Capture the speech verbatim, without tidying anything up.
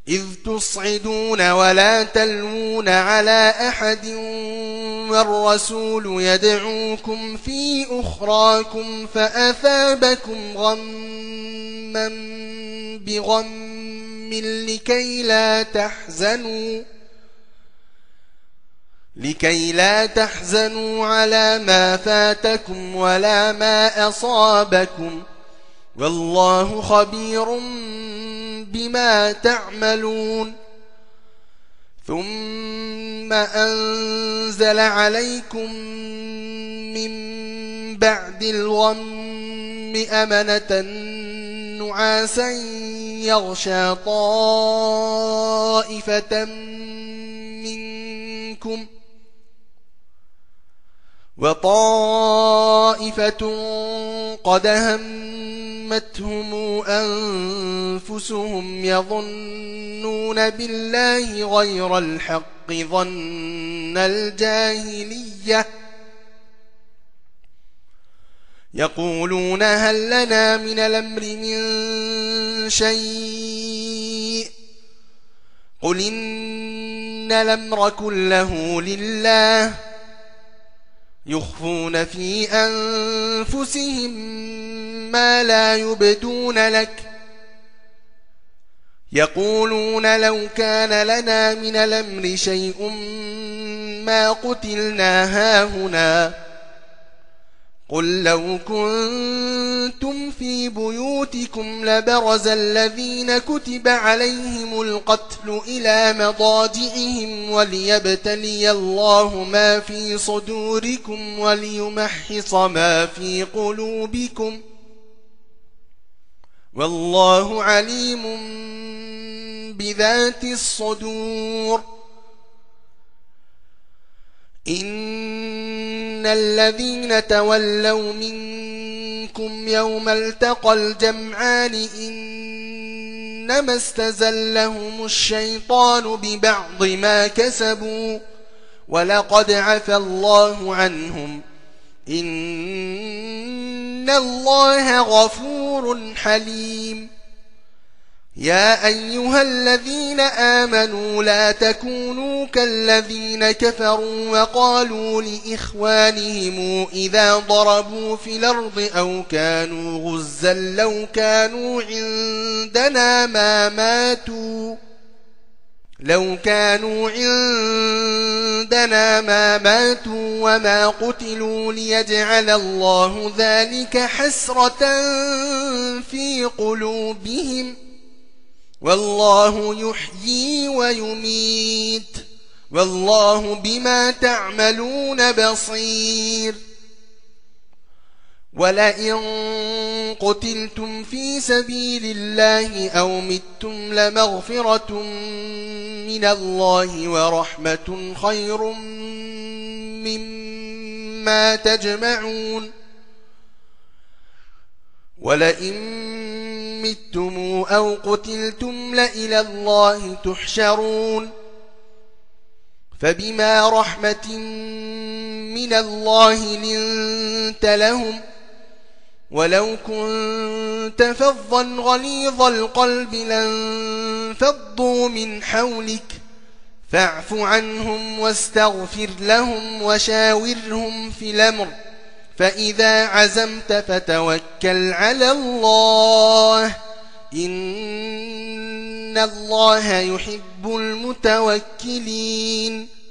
إذ تصعدون ولا تلوون على أحد والرسول يدعوكم في أخراكم فأثابكم غما بغم لكي لا تحزنوا لكي لا تحزنوا على ما فاتكم ولا ما أصابكم والله خبير بما تعملون ثم أنزل عليكم من بعد الغم أمنة نعاسا يغشى طائفة منكم وطائفة قد همتهم أنفسهم يظنون بالله غير الحق ظن الجاهلية يقولون هل لنا من الأمر من شيء قل إن الأمر كله لله يخفون في أنفسهم ما لا يبدون لك يقولون لو كان لنا من الأمر شيء ما قتلنا هاهنا قل لو كنتم في بيوتكم لبرز الذين كتب عليهم القتل إلى مضاجعهم وليبتلي الله ما في صدوركم وليمحص ما في قلوبكم والله عليم بذات الصدور إن الذين تولوا منكم يوم التقى الجمعان إنما استزلهم الشيطان ببعض ما كسبوا ولقد عفى الله عنهم إن الله غفور حليم يا أيها الذين آمنوا لا تكونوا كالذين كفروا وقالوا لإخوانهم إذا ضربوا في الأرض أو كانوا غزا لو كانوا عندنا ما ماتوا لو كانوا عندنا ما ماتوا وما قتلوا ليجعل الله ذلك حسرة في قلوبهم والله يحيي ويميت والله بما تعملون بصير ولئن قتلتم في سبيل الله أو متم لمغفرة من الله ورحمة خير مما تجمعون ولئن متم أو قتلتم لإلى الله تحشرون فبما رحمة من الله لنت لهم ولو كنت فظا غليظ القلب لانفضوا من حولك فاعف عنهم واستغفر لهم وشاورهم في الأمر فإذا عزمت فتوكل على الله إن الله يحب المتوكلين